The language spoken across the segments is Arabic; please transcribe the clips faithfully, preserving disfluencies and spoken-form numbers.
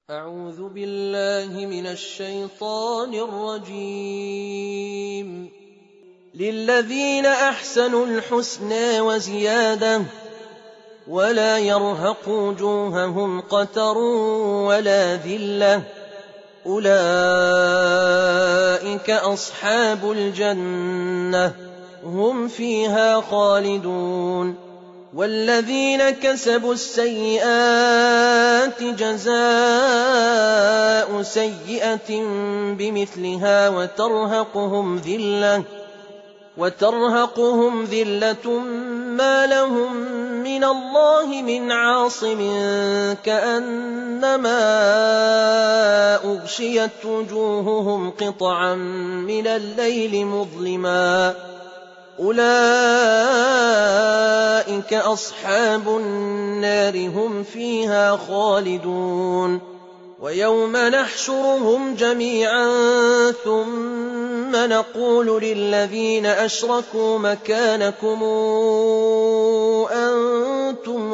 أعوذ بالله من الشيطان الرجيم. للذين أحسنوا الحسنى وزيادة ولا يرهق وجوههم قتر ولا ذلة أولئك أصحاب الجنة هم فيها خالدون. والذين كسبوا السيئات جزاء سيئة بمثلها وترهقهم ذلة وترهقهم ذلة ما لهم من الله من عاصم كأنما أغشيت وجوههم قطعا من الليل مظلما أولئك أصحاب النار هم فيها خالدون. ويوم نحشرهم جميعا ثم نقول للذين أشركوا مكانكم أنتم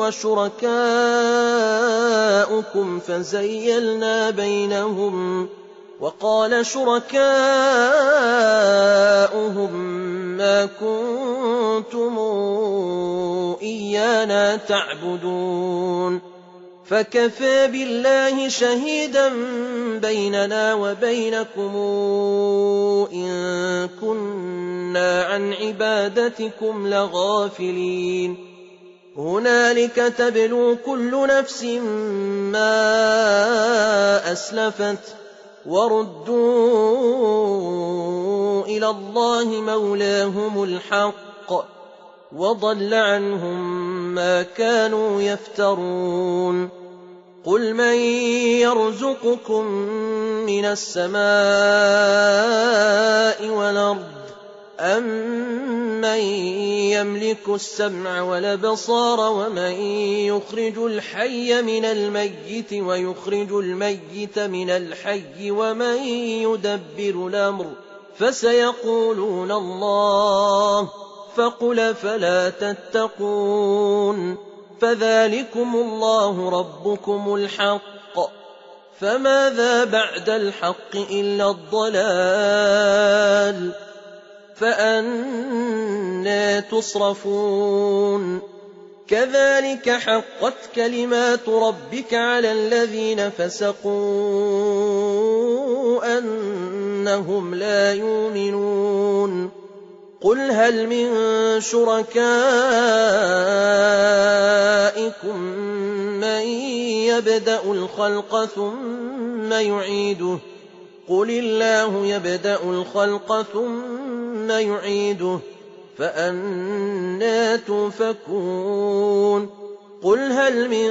وشركاؤكم فزيلنا بينهم وقال شركاؤهم ما كنتم إيانا تعبدون فكفى بالله شهيدا بيننا وبينكم إن كنا عن عبادتكم لغافلين. هنالك تبلو كل نفس ما أسلفت وردوا إلى الله مولاهم الحق وضل عنهم ما كانوا يفترون. قل من يرزقكم من السماء والأرض أمن يملك السمع والأبصار ومن يخرج الحي من الميت ويخرج الميت من الحي ومن يدبر الأمر فسيقولون الله فقل فلا تتقون فذلكم الله ربكم الحق فماذا بعد الحق إلا الضلال فأنى تصرفون. كذلك حقت كلمات ربك على الذين فسقوا أنهم لا يؤمنون. قل هل من شركائكم من يبدأ الخلق ثم يعيده قل الله يبدأ الخلق ثم يعيده فأنى تؤفكون. قل هل من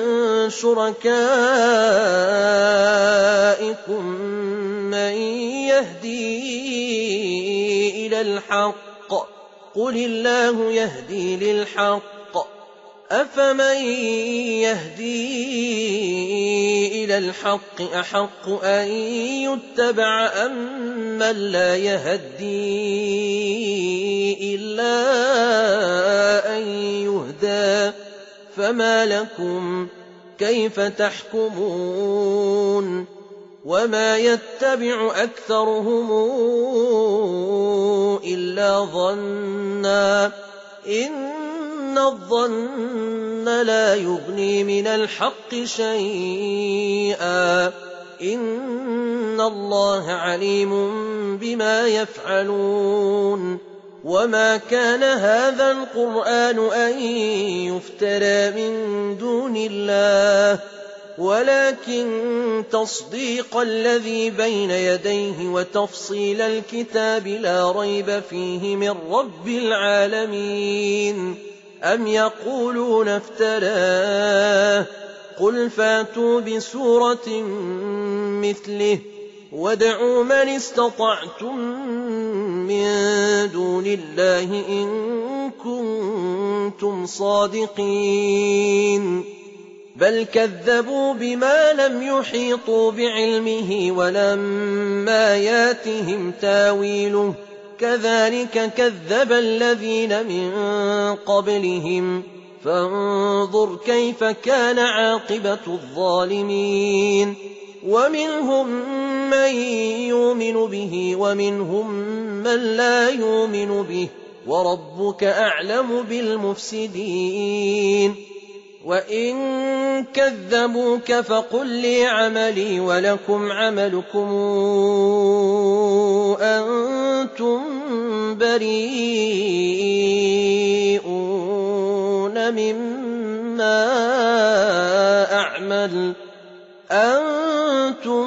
شركائكم من يهدي إلى الحق قل الله يهدي للحق أفمن يهدي إلى الحق أحق أن يتبع أم من لا يهدي إلا أن يهدى فما لكم كيف تحكمون. وما يتبع أكثرهم إلا ظنا إن الظن لا يغني من الحق شيئا إن الله عليم بما يفعلون. وما كان هذا القرآن أن يفترى من دون الله ولكن تصديق الذي بين يديه وتفصيل الكتاب لا ريب فيه من رب العالمين. أم يقولون افتراه قل فاتوا بسورة مثله وادعوا من استطعتم من دون الله إن كنتم صادقين. بل كذبوا بما لم يحيطوا بعلمه ولما ياتهم تاويله كذلك كذب الذين من قبلهم فانظر كيف كان عاقبة الظالمين. ومنهم من يؤمن به ومنهم من لا يؤمن به وربك أعلم بالمفسدين وإن كذبوك فقل لي عملي ولكم عملكم أنتم بريئون مما أعمل أنتم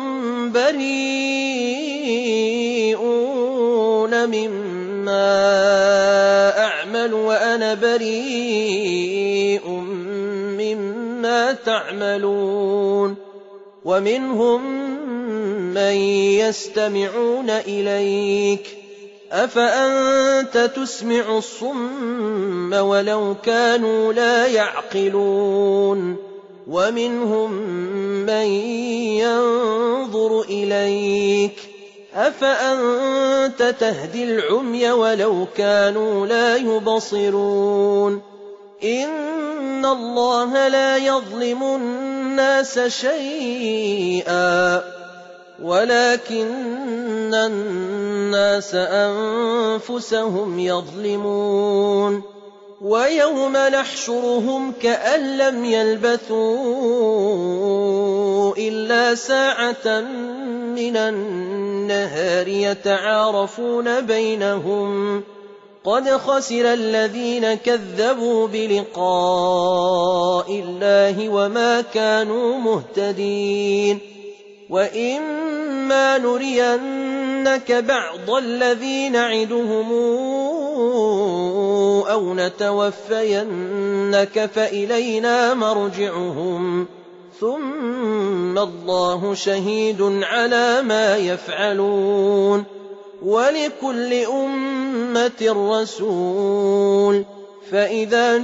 بريئون مما أعمل وأنا بريء مما تعملون ومنهم من يستمعون إليك أفأنت تسمع الصم ولو كانوا لا يعقلون ومنهم من ينظر إليك أفأنت تهدي العمي ولو كانوا لا يبصرون إن الله لا يظلم الناس شيئا ولكن الناس أنفسهم يظلمون ويوم نحشرهم كأن لم يلبثوا إلا ساعة من النهار يتعارفون بينهم قد خسر الذين كذبوا بلقاء الله وما كانوا مهتدين وإما نرينك بعض الذي نعدهم أو نتوفينك فإلينا مرجعهم ثم الله شهيد على ما يفعلون ولكل أمة رسول فإذا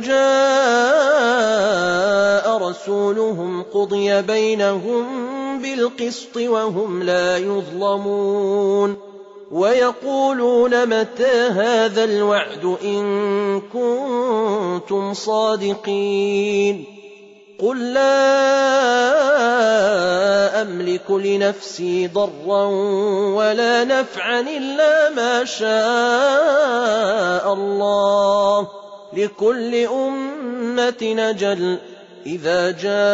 جاء رسولهم قضي بينهم بالقسط وهم لا يظلمون ويقولون متى هذا الوعد إن كنتم صادقين قل لا أملك لنفسي ضرا ولا نفعا إلا ما شاء الله لكل أمة أجل إذا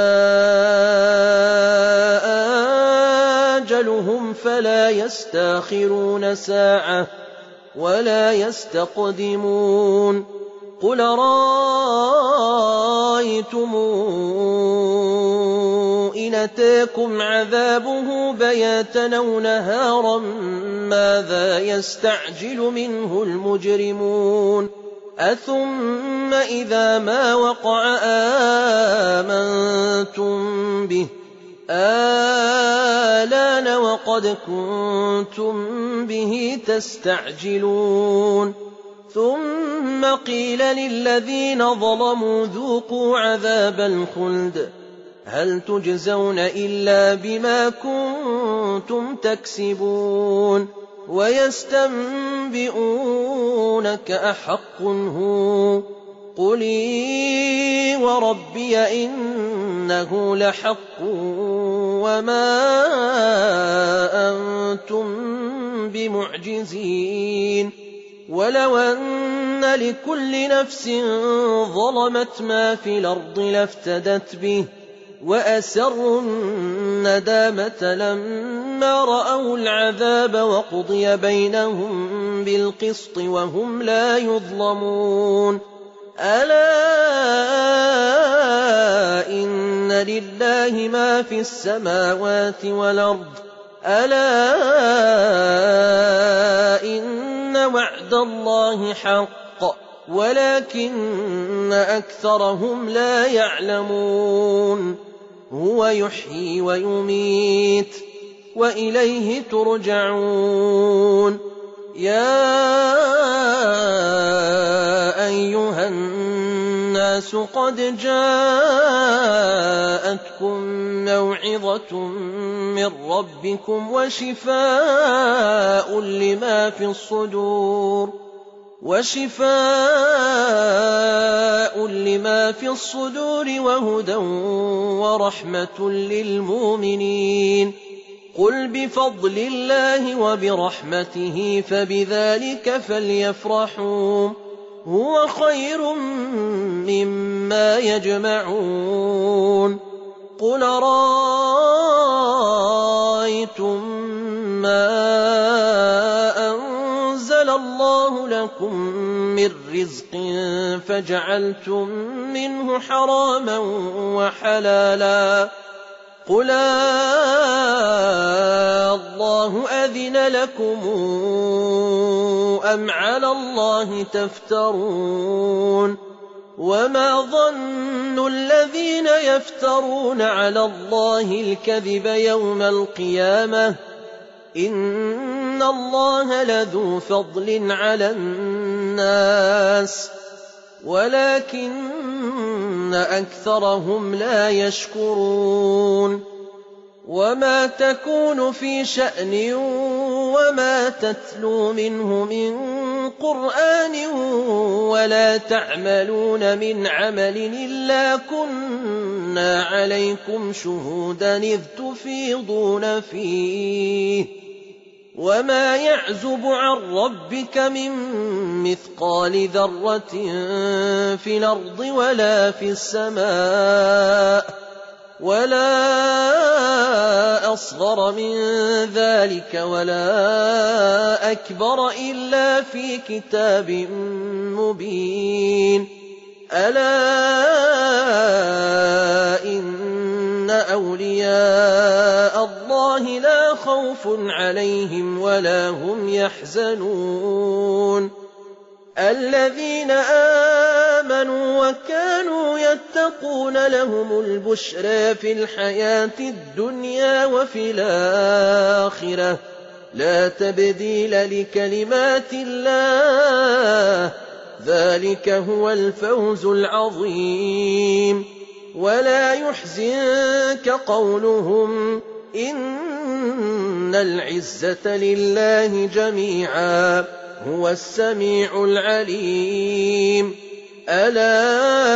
جاء أجلهم فلا يستأخرون ساعة ولا يستقدمون قل رأيتم إن أتاكم عذابه بياتا أو نهارا ماذا يستعجل منه المجرمون أثم إذا ما وقع آمنتم به آلان وقد كنتم به تستعجلون ثم قيل للذين ظلموا ذوقوا عذاب الخلد هل تجزون إلا بما كنتم تكسبون ويستنبئونك أحق هو قل إي وربي إنه لحق وما أنتم بمعجزين ولو أن لكل نفس ظلمت ما في الأرض لافتدت به وأسروا الندامة لما رأوا العذاب وقضي بينهم بالقسط وهم لا يظلمون ألا إن لله ما في السماوات والأرض ألا إن وعد الله حق ولكن أكثرهم لا يعلمون هو يحيي ويميت وإليه ترجعون يا أيها الناس قد جاءتكم موعظة من ربكم وشفاء لما في الصدور وشفاء لما في الصدور وهدى ورحمة للمؤمنين قل بفضل الله وبرحمته فبذلك فليفرحوا هو خير مما يجمعون قل رأيتم ما أنزل الله لكم من رزق فجعلتم منه حراما وحلالا قل الله أذن لكم أم على الله تفترون وما ظن الذين يفترون على الله الكذب يوم القيامة إن الله لذو فضل على الناس ولكن أكثرهم لا يشكرون وما تكون في شأن وما تتلو منه من قرآن ولا تعملون من عمل إلا كنا عليكم شهودا إذ تفيضون فيه وما يعزب عن ربك من مثقال ذرة في الأرض ولا في السماء ولا أصغر من ذلك ولا أكبر إلا في كتاب مبين ألا إن أولياء الله لا خوف عليهم ولا هم يحزنون الذين آمنوا وكانوا يتقون لهم البشرى في الحياة الدنيا وفي الآخرة لا تبديل لكلمات الله ذلك هو الفوز العظيم ولا يحزنك قولهم إن العزة لله جميعا هو السميع العليم ألا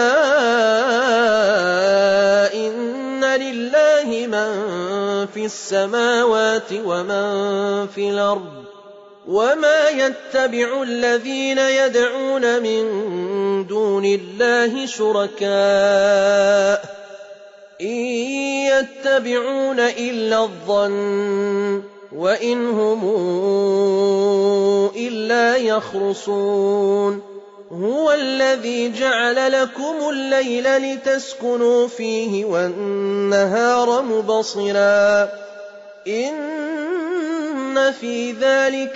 إن لله من في السماوات ومن في الأرض وما يتبع الذين يدعون من دون الله شركاء إن يتبعون إلا الظن وإن هم إلا يخرصون هو الذي جعل لكم الليل لتسكنوا فيه والنهار مبصرا إن في ذلك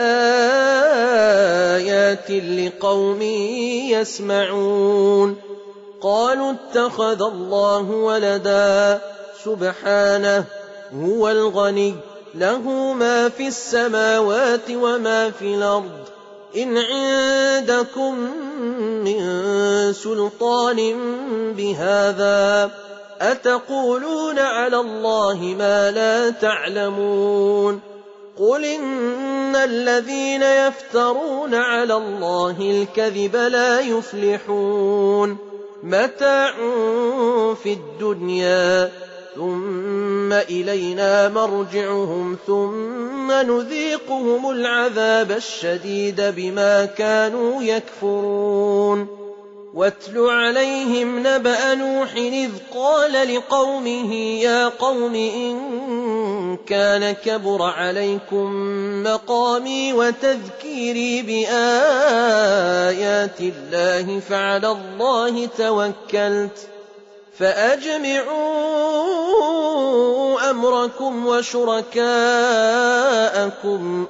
لآيات لقوم يسمعون قالوا اتخذ الله ولدا سبحانه هو الغني له ما في السماوات وما في الأرض إن عندكم من سلطان بهذا أتقولون على الله ما لا تعلمون قل إن الذين يفترون على الله الكذب لا يفلحون متاع في الدنيا ثم إلينا مرجعهم ثم نذيقهم العذاب الشديد بما كانوا يكفرون واتل عليهم نبأ نوح إذ قال لقومه يا قوم إن كان كبر عليكم مقامي وتذكيري بآيات الله فعلى الله توكلت فأجمعوا أمركم وشركاءكم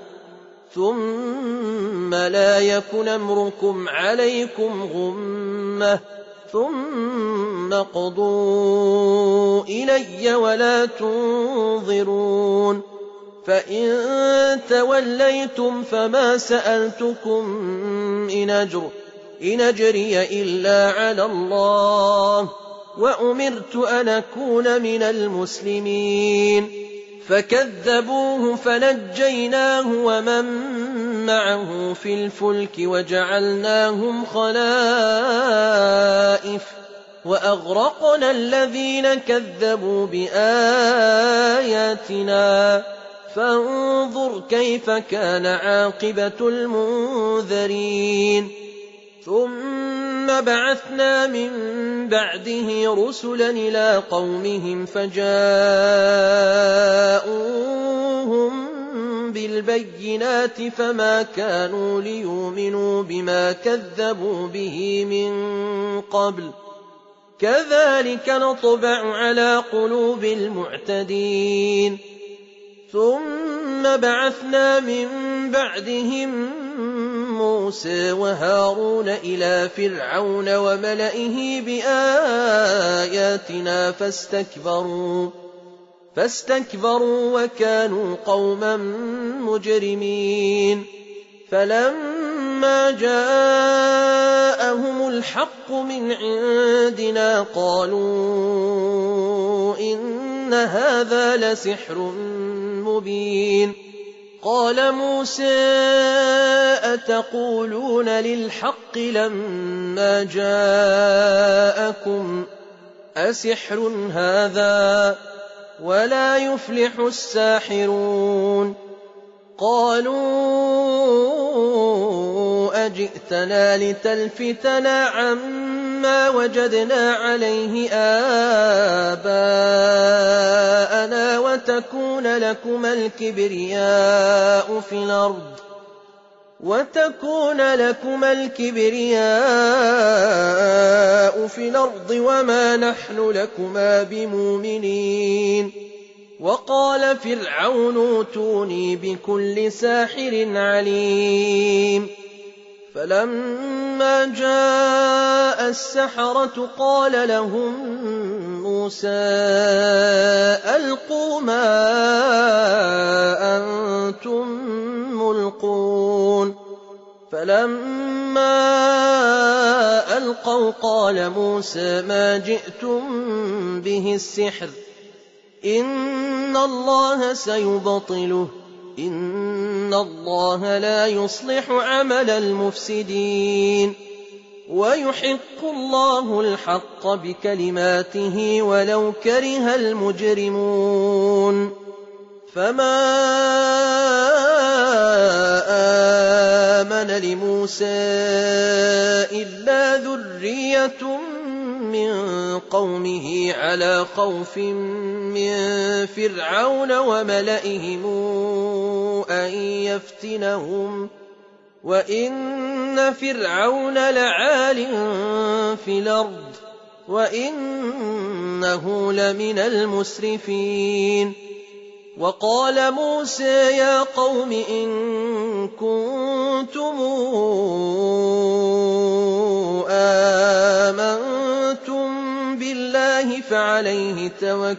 ثم لا يكن أمركم عليكم غمة ثم قضوا إلي ولا تنظرون فإن توليتم فما سألتكم من أجر إن أجري إلا على الله وأمرت أن أكون من المسلمين فكذبوه فنجيناه ومن معه في الفلك وجعلناهم خلائف وأغرقنا الذين كذبوا بآياتنا فانظر كيف كان عاقبة المنذرين ثم بعثنا من بعده رسلا إلى قومهم فجاءوهم بالبينات فما كانوا ليؤمنوا بما كذبوا به من قبل كذلك نطبع على قلوب المعتدين ثم بعثنا من بعدهم موسى وهارون إلى فرعون وملئه بآياتنا فاستكبروا فاستكبروا وكانوا قوما مجرمين فلما جاءهم الحق من عندنا قالوا إن هذا لسحر مبين قال موسى أتقولون للحق لما جاءكم أسحر هذا ولا يفلح الساحرون قالوا أجئتنا لتلفتنا عما وجدنا عليه آباءنا وتكون لكما الكبرياء في الأرض وتكون لكما الكبرياء في الأرض وما نحن لكما بمؤمنين وقال فرعون ائتوني بكل ساحر عليم فلما جاء السحرة قال لهم موسى ألقوا ما أنتم ملقون فلما ألقوا قال موسى ما جئتم به السحر إن الله سيبطله إن الله لا يصلح عمل المفسدين ويحق الله الحق بكلماته ولو كره المجرمون فما آمن لموسى إلا ذرية من قومه على خوف من فرعون وملئهم أن يفتنهم وإن فرعون لعال في الأرض وإنه لمن المسرفين وقال موسى يا قوم إن كنتم آمنتم بالله فعليه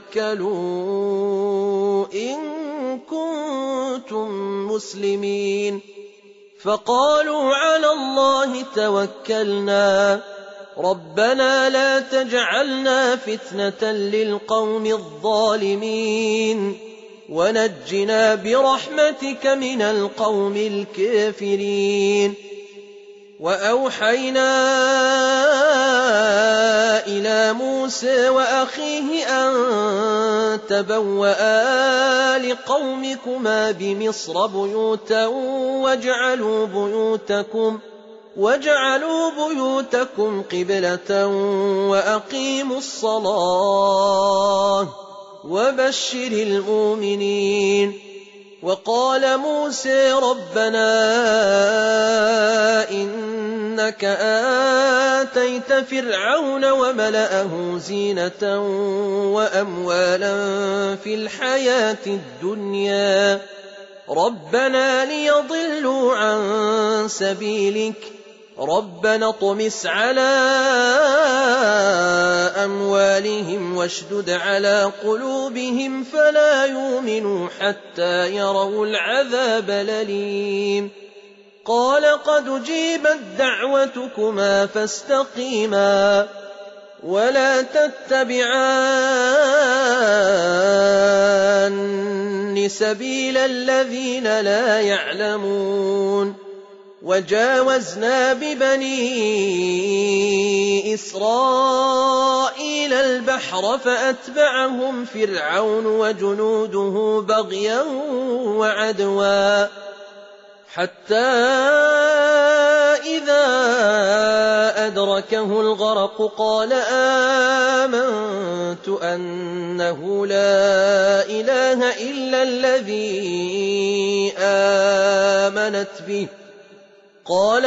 توكلوا إن كنتم مسلمين فقالوا على الله توكلنا ربنا لا تجعلنا فتنة للقوم الظالمين ونجنا برحمتك من القوم الكافرين وأوحينا إلى موسى وأخيه أن تبوأ لقومكما بمصر بيوتا واجعلوا بيوتكم واجعلوا بيوتكم قبلة وأقيموا الصلاة وبشر المؤمنين وقال موسى ربنا إنك آتيت فرعون وملأه زينة وأموالا في الحياة الدنيا ربنا ليضلوا عن سبيلك ربنا اطمس على أموالهم واشدد على قلوبهم فلا يؤمنوا حتى يروا العذاب الأليم قال قد أجيبت دعوتكما فاستقيما ولا تتبعان سبيل الذين لا يعلمون وجاوزنا ببني إسرائيل البحر فأتبعهم فرعون وجنوده بغيا وعدوا حتى إذا أدركه الغرق قال آمنت أنه لا إله إلا الذي آمنت به قال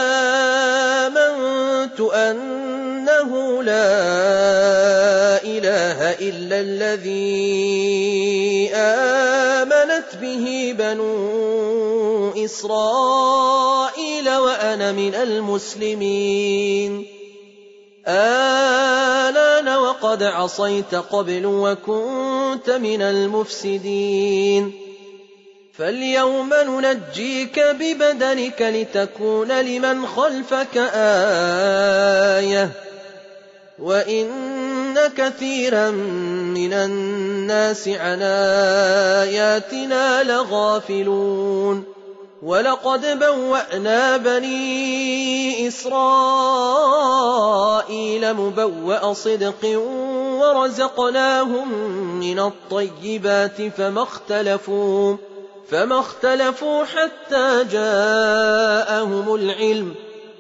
آمنت أنه لا إله إلا الذي آمنت به بنو إسرائيل وأنا من المسلمين آلان وقد عصيت قبل وكنت من المفسدين فاليوم ننجيك ببدنك لتكون لمن خلفك آية وإن كثيرا من الناس عن آياتنا لغافلون ولقد بوأنا بني إسرائيل مبوأ صدق ورزقناهم من الطيبات فما اختلفوا فما اختلفوا حتى جاءهم العلم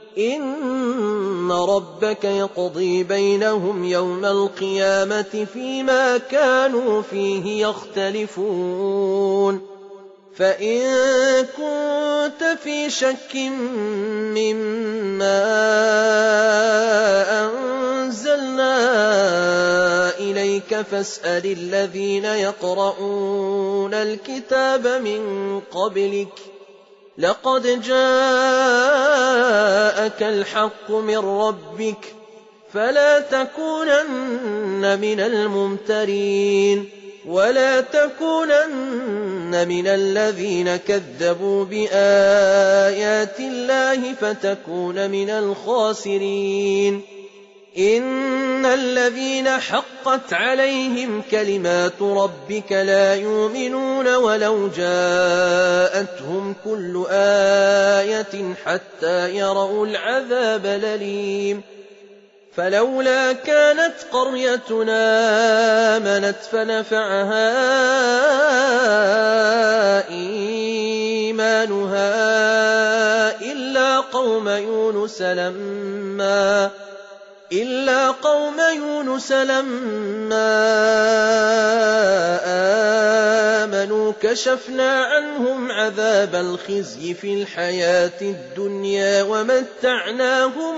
إن ربك يقضي بينهم يوم القيامة فيما كانوا فيه يختلفون فإن كنت في شك مما أنزلنا إليك فاسأل الذين يقرؤون الكتاب من قبلك لقد جاءك الحق من ربك فلا تكونن من الممترين ولا تكونن من الذين كذبوا بآيات الله فتكون من الخاسرين إن الذين حقت عليهم كلمات ربك لا يؤمنون ولو جاءتهم كل آية حتى يروا العذاب الأليم فلولا كانت قريتنا آمنت فنفعها إيمانها إلا قوم يونس لما إلا قوم يونس لما آمنوا كشفنا عنهم عذاب الخزي في الحياة الدنيا ومتعناهم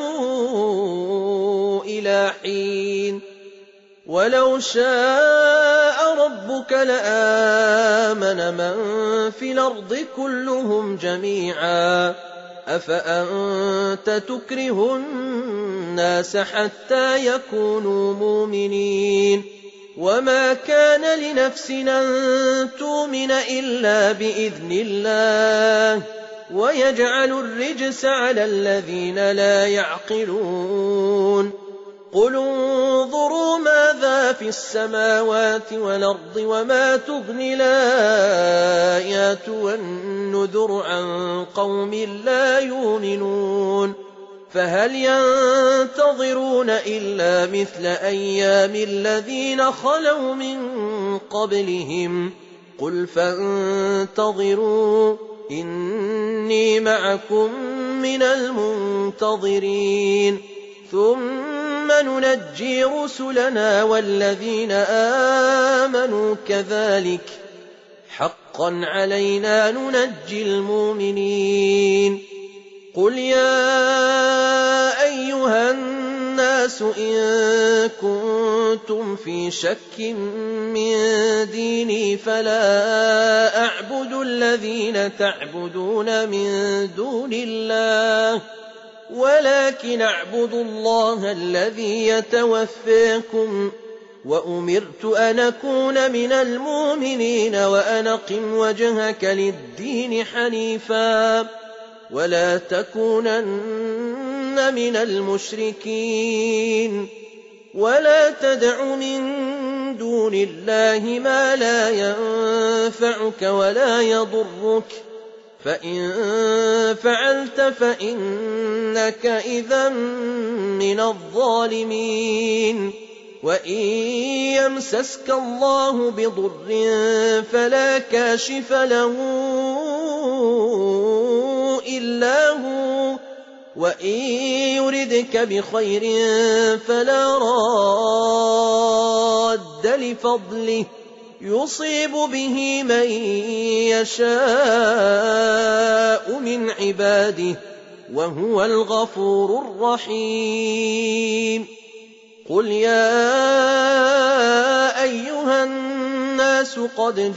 إلى حين ولو شاء ربك لآمن من في الأرض كلهم جميعا أفأنت تكره الناس حتى يكونوا مؤمنين وما كان لنفس أن تؤمن إلا بإذن الله ويجعل الرجس على الذين لا يعقلون قل انظروا ماذا في السماوات والأرض وما تغني الآيات والنذر عن قوم لا يؤمنون فهل ينتظرون إلا مثل أيام الذين خلوا من قبلهم قل فانتظروا إني معكم من المنتظرين ثم ننجي رسلنا والذين آمنوا كذلك حقا علينا ننجي المؤمنين قل يا أيها الناس إن كنتم في شك من ديني فلا أعبد الذين تعبدون من دون الله ولكن أعبد الله الذي يتوفاكم وأمرت أن أكون من المؤمنين وأن أقم وجهك للدين حنيفا ولا تكونن من المشركين ولا تدع من دون الله ما لا ينفعك ولا يضرك فإن فعلت فإنك إذا من الظالمين وإن يمسسك الله بضر فلا كاشف له إلا هو وإن يردك بخير فلا راد لفضله يصيب به من يشاء من عباده وهو الغفور الرحيم قل يا أيها الناس قد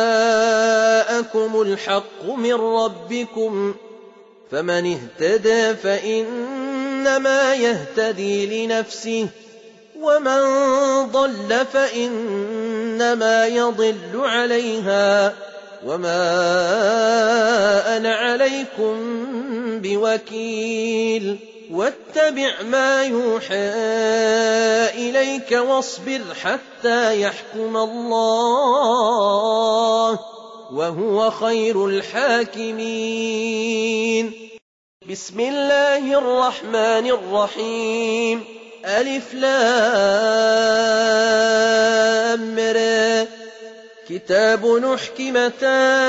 جاءكم الحق من ربكم فمن اهتدى فإنما يهتدي لنفسه ومن ضل فإنما يضل عليها وما أنا عليكم بوكيل واتبع ما يوحى إليك واصبر حتى يحكم الله وهو خير الحاكمين بسم الله الرحمن الرحيم ألف لام را كتاب نحكمت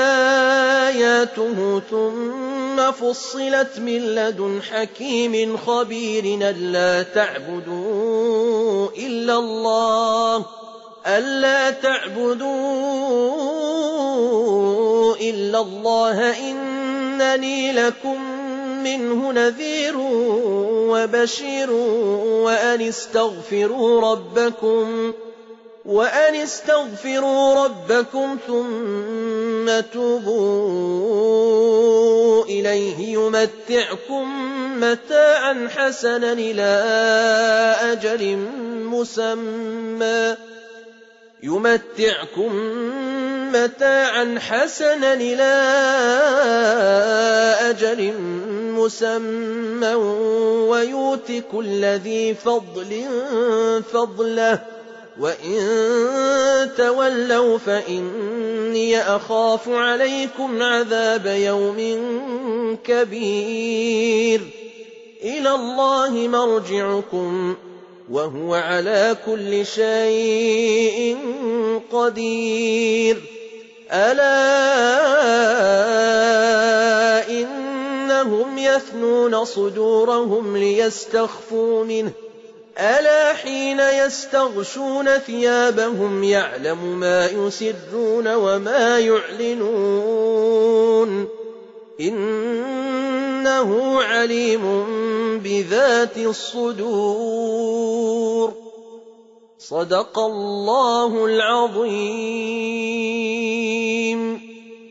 آياته ثم فصلت من لدن حكيم خبير ألا تعبدوا إلا الله ألا تعبدوا إلا الله إنني لكم منه نذير وبشير وأن استغفروا ربكم وأن استغفروا ربكم ثم توبوا إليه يمتعكم متاعا حسنا إلى أجل مسمى يمتعكم متاعا حسنا إلى أجل مسمى ويؤت كل ذي فضل فضله وإن تولوا فإني أخاف عليكم عذاب يوم كبير إلى الله مرجعكم وهو على كل شيء قدير ألا إنهم يثنون صدورهم ليستخفوا منه ألا حين يستغشون ثيابهم يعلم ما يسرون وما يعلنون إنه عليم بذات الصدور صدق الله العظيم